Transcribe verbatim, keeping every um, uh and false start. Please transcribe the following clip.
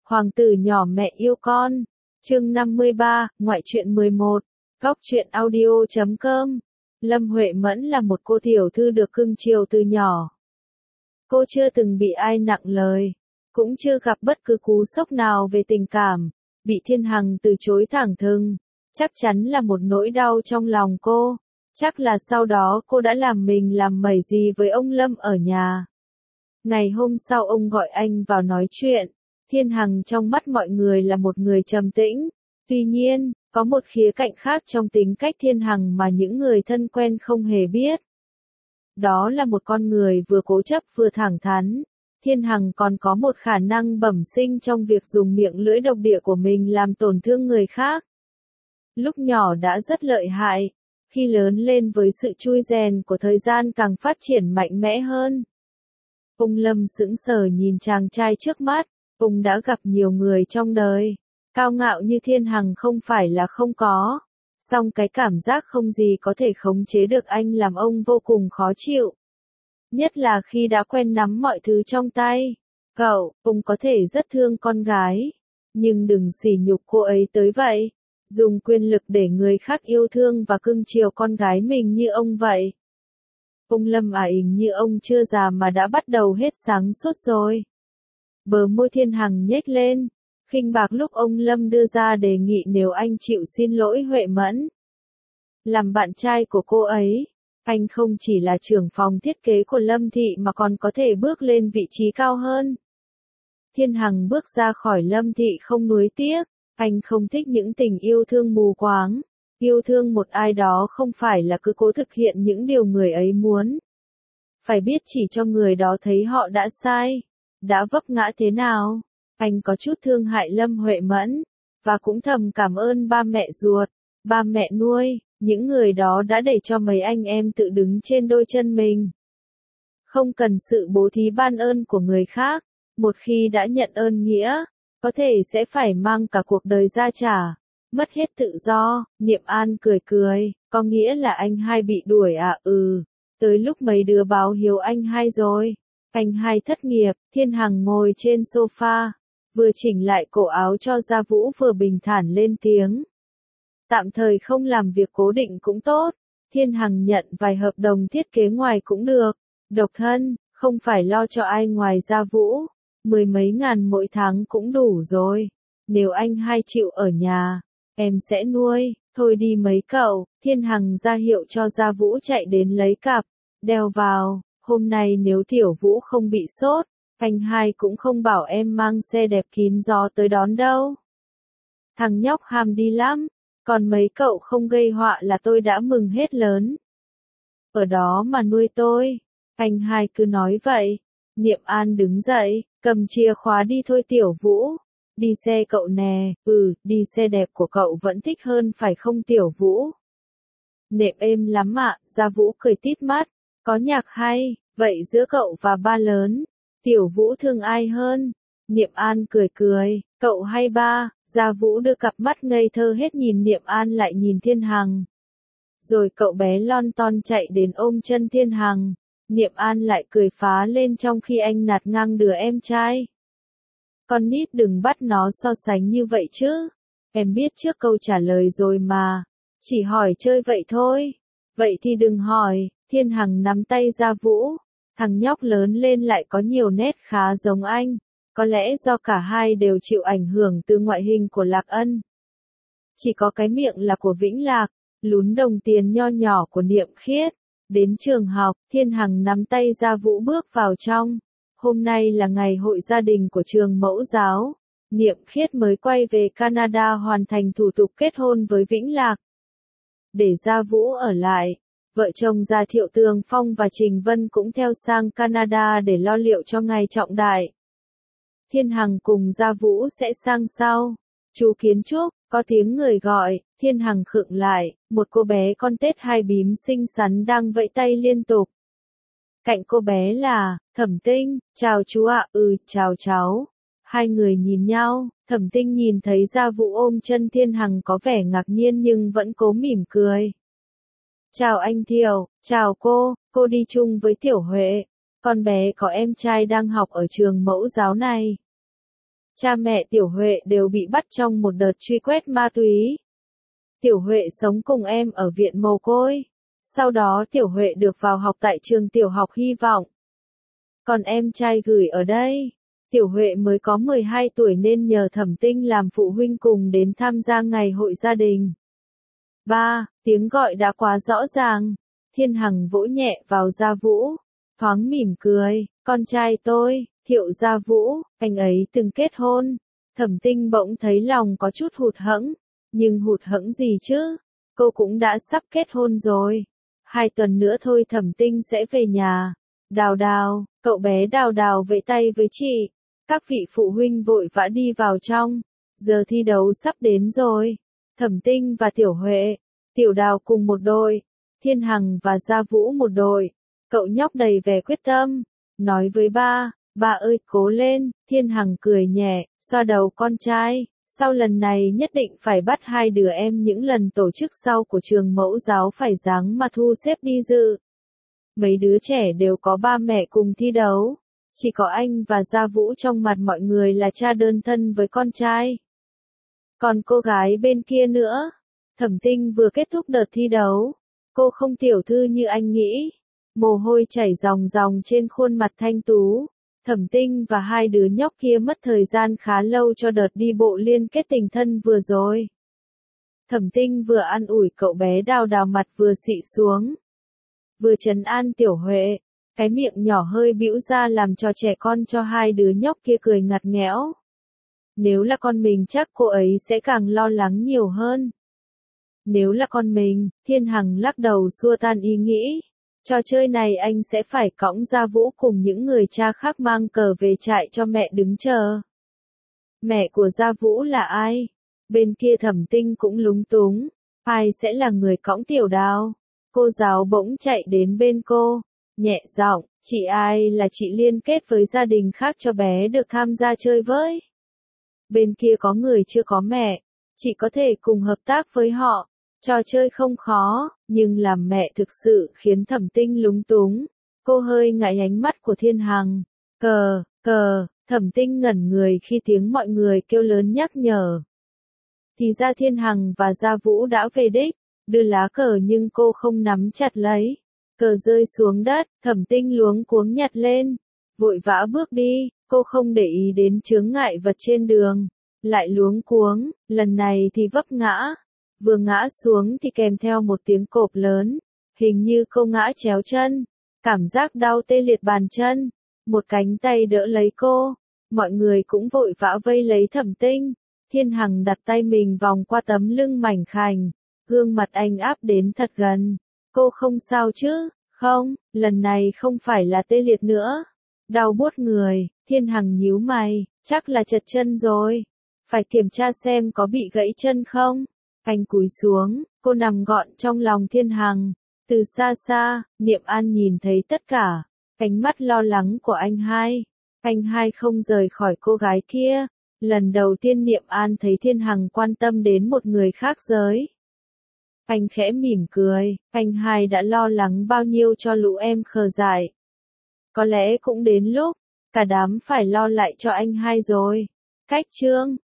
Hoàng tử nhỏ mẹ yêu con. Chương năm mươi ba, ngoại truyện mười một. Góc truyện audio chấm com. Lâm Huệ Mẫn là một cô tiểu thư được cưng chiều từ nhỏ. Cô chưa từng bị ai nặng lời, cũng chưa gặp bất cứ cú sốc nào về tình cảm, bị Thiên Hằng từ chối thẳng thừng, chắc chắn là một nỗi đau trong lòng cô. Chắc là sau đó cô đã làm mình làm mẩy gì với ông Lâm ở nhà. Ngày hôm sau ông gọi anh vào nói chuyện. Thiên Hằng trong mắt mọi người là một người trầm tĩnh. Tuy nhiên, có một khía cạnh khác trong tính cách Thiên Hằng mà những người thân quen không hề biết. Đó là một con người vừa cố chấp vừa thẳng thắn. Thiên Hằng còn có một khả năng bẩm sinh trong việc dùng miệng lưỡi độc địa của mình làm tổn thương người khác. Lúc nhỏ đã rất lợi hại, khi lớn lên với sự chui rèn của thời gian càng phát triển mạnh mẽ hơn. Ông Lâm sững sờ nhìn chàng trai trước mắt, ông đã gặp nhiều người trong đời. Cao ngạo như Thiên Hằng không phải là không có, song cái cảm giác không gì có thể khống chế được anh làm ông vô cùng khó chịu. Nhất là khi đã quen nắm mọi thứ trong tay. Cậu, ông có thể rất thương con gái, nhưng đừng sỉ nhục cô ấy tới vậy. Dùng quyền lực để người khác yêu thương và cưng chiều con gái mình như ông vậy. Ông Lâm ả ình như ông chưa già mà đã bắt đầu hết sáng suốt rồi. Bờ môi Thiên Hằng nhếch lên, khinh bạc lúc ông Lâm đưa ra đề nghị nếu anh chịu xin lỗi Huệ Mẫn. Làm bạn trai của cô ấy, anh không chỉ là trưởng phòng thiết kế của Lâm Thị mà còn có thể bước lên vị trí cao hơn. Thiên Hằng bước ra khỏi Lâm Thị không nuối tiếc, anh không thích những tình yêu thương mù quáng. Yêu thương một ai đó không phải là cứ cố thực hiện những điều người ấy muốn. Phải biết chỉ cho người đó thấy họ đã sai, đã vấp ngã thế nào. Anh có chút thương hại Lâm Huệ Mẫn, và cũng thầm cảm ơn ba mẹ ruột, ba mẹ nuôi, những người đó đã để cho mấy anh em tự đứng trên đôi chân mình. Không cần sự bố thí ban ơn của người khác, một khi đã nhận ơn nghĩa, có thể sẽ phải mang cả cuộc đời ra trả. Mất hết tự do. Niệm An cười cười, có nghĩa là anh hai bị đuổi à? Ừ, tới lúc mấy đứa báo hiếu anh hai rồi. Anh hai thất nghiệp. Thiên Hằng ngồi trên sofa, vừa chỉnh lại cổ áo cho Gia Vũ vừa bình thản lên tiếng. Tạm thời không làm việc cố định cũng tốt. Thiên Hằng nhận vài hợp đồng thiết kế ngoài cũng được. Độc thân, không phải lo cho ai ngoài Gia Vũ. Mười mấy ngàn mỗi tháng cũng đủ rồi. Nếu anh hai chịu ở nhà, em sẽ nuôi. Thôi đi mấy cậu. Thiên Hằng ra hiệu cho Gia Vũ chạy đến lấy cặp, đeo vào. Hôm nay nếu Tiểu Vũ không bị sốt, anh hai cũng không bảo em mang xe đẹp kín gió tới đón đâu. Thằng nhóc ham đi lắm, còn mấy cậu không gây họa là tôi đã mừng hết lớn. Ở đó mà nuôi tôi. Anh hai cứ nói vậy. Niệm An đứng dậy, cầm chìa khóa đi thôi Tiểu Vũ. Đi xe cậu nè. Ừ, đi xe đẹp của cậu vẫn thích hơn phải không Tiểu Vũ? Nệm êm lắm ạ. Gia Vũ cười tít mắt. Có nhạc hay, vậy giữa cậu và ba lớn, Tiểu Vũ thương ai hơn? Niệm An cười cười, cậu hay ba? Gia Vũ đưa cặp mắt ngây thơ hết nhìn Niệm An lại nhìn Thiên Hằng. Rồi cậu bé lon ton chạy đến ôm chân Thiên Hằng. Niệm An lại cười phá lên trong khi anh nạt ngang đứa em trai. Con nít đừng bắt nó so sánh như vậy chứ. Em biết trước câu trả lời rồi mà. Chỉ hỏi chơi vậy thôi. Vậy thì đừng hỏi. Thiên Hằng nắm tay Gia Vũ. Thằng nhóc lớn lên lại có nhiều nét khá giống anh. Có lẽ do cả hai đều chịu ảnh hưởng từ ngoại hình của Lạc Ân. Chỉ có cái miệng là của Vĩnh Lạc, lún đồng tiền nho nhỏ của Niệm Khiết. Đến trường học, Thiên Hằng nắm tay Gia Vũ bước vào trong. Hôm nay là ngày hội gia đình của trường mẫu giáo. Niệm Khiết mới quay về Canada hoàn thành thủ tục kết hôn với Vĩnh Lạc. Để Gia Vũ ở lại, vợ chồng Gia Thiệu Tường Phong và Trình Vân cũng theo sang Canada để lo liệu cho ngày trọng đại. Thiên Hằng cùng Gia Vũ sẽ sang sau. Chú Kiến Trúc, có tiếng người gọi. Thiên Hằng khựng lại, một cô bé con tết hai bím xinh xắn đang vẫy tay liên tục. Cạnh cô bé là Thẩm Tinh. Chào chú ạ. Ừ, chào cháu. Hai người nhìn nhau. Thẩm Tinh nhìn thấy Gia Vũ ôm chân Thiên Hằng có vẻ ngạc nhiên nhưng vẫn cố mỉm cười. Chào anh Thiệu. Chào cô. Cô đi chung với Tiểu Huệ. Con bé có em trai đang học ở trường mẫu giáo này. Cha mẹ Tiểu Huệ đều bị bắt trong một đợt truy quét ma túy. Tiểu Huệ sống cùng em ở viện mồ côi. Sau đó Tiểu Huệ được vào học tại trường tiểu học Hy vọng. Còn em trai gửi ở đây. Tiểu Huệ mới có mười hai tuổi nên nhờ Thẩm Tinh làm phụ huynh cùng đến tham gia ngày hội gia đình. Ba, tiếng gọi đã quá rõ ràng. Thiên Hằng vỗ nhẹ vào Gia Vũ, thoáng mỉm cười, con trai tôi, Thiệu Gia Vũ, anh ấy từng kết hôn. Thẩm Tinh bỗng thấy lòng có chút hụt hẫng, nhưng hụt hẫng gì chứ, cô cũng đã sắp kết hôn rồi. Hai tuần nữa thôi Thẩm Tinh sẽ về nhà. Đào Đào, cậu bé Đào Đào vẫy tay với chị. Các vị phụ huynh vội vã đi vào trong. Giờ thi đấu sắp đến rồi. Thẩm Tinh và Tiểu Huệ, Tiểu Đào cùng một đội. Thiên Hằng và Gia Vũ một đội. Cậu nhóc đầy vẻ quyết tâm. Nói với ba, ba ơi cố lên. Thiên Hằng cười nhẹ, xoa đầu con trai. Sau lần này nhất định phải bắt hai đứa em những lần tổ chức sau của trường mẫu giáo phải dáng mà thu xếp đi dự. Mấy đứa trẻ đều có ba mẹ cùng thi đấu. Chỉ có anh và Gia Vũ trong mặt mọi người là cha đơn thân với con trai. Còn cô gái bên kia nữa. Thẩm Tinh vừa kết thúc đợt thi đấu. Cô không tiểu thư như anh nghĩ. Mồ hôi chảy ròng ròng trên khuôn mặt thanh tú. Thẩm Tinh và hai đứa nhóc kia mất thời gian khá lâu cho đợt đi bộ liên kết tình thân vừa rồi. Thẩm Tinh vừa an ủi cậu bé Đào Đào mặt vừa xị xuống. Vừa trấn an Tiểu Huệ. Cái miệng nhỏ hơi bĩu ra làm cho trẻ con cho hai đứa nhóc kia cười ngặt nghẽo. Nếu là con mình chắc cô ấy sẽ càng lo lắng nhiều hơn. Nếu là con mình, Thiên Hằng lắc đầu xua tan ý nghĩ. Trò chơi này anh sẽ phải cõng Gia Vũ cùng những người cha khác mang cờ về trại cho mẹ đứng chờ. Mẹ của Gia Vũ là ai? Bên kia Thẩm Tinh cũng lúng túng. Ai sẽ là người cõng Tiểu Đào? Cô giáo bỗng chạy đến bên cô. Nhẹ giọng, chị ai là chị liên kết với gia đình khác cho bé được tham gia chơi với. Bên kia có người chưa có mẹ. Chị có thể cùng hợp tác với họ. Trò chơi không khó, nhưng làm mẹ thực sự khiến Thẩm Tinh lúng túng. Cô hơi ngại ánh mắt của Thiên Hằng. Cờ, cờ, Thẩm Tinh ngẩn người khi tiếng mọi người kêu lớn nhắc nhở. Thì ra Thiên Hằng và Gia Vũ đã về đích, đưa lá cờ nhưng cô không nắm chặt lấy. Cờ rơi xuống đất, Thẩm Tinh luống cuống nhặt lên. Vội vã bước đi, cô không để ý đến chướng ngại vật trên đường. Lại luống cuống, lần này thì vấp ngã. Vừa ngã xuống thì kèm theo một tiếng cộp lớn. Hình như cô ngã chéo chân. Cảm giác đau tê liệt bàn chân. Một cánh tay đỡ lấy cô. Mọi người cũng vội vã vây lấy Thẩm Tinh. Thiên Hằng đặt tay mình vòng qua tấm lưng mảnh khảnh. Gương mặt anh áp đến thật gần. Cô không sao chứ? Không, lần này không phải là tê liệt nữa. Đau buốt người, Thiên Hằng nhíu mày, chắc là trật chân rồi. Phải kiểm tra xem có bị gãy chân không? Anh cúi xuống, cô nằm gọn trong lòng Thiên Hằng. Từ xa xa, Niệm An nhìn thấy tất cả. Ánh mắt lo lắng của anh hai. Anh hai không rời khỏi cô gái kia. Lần đầu tiên Niệm An thấy Thiên Hằng quan tâm đến một người khác giới. Anh khẽ mỉm cười, anh hai đã lo lắng bao nhiêu cho lũ em khờ dại. Có lẽ cũng đến lúc, cả đám phải lo lại cho anh hai rồi. Cách chương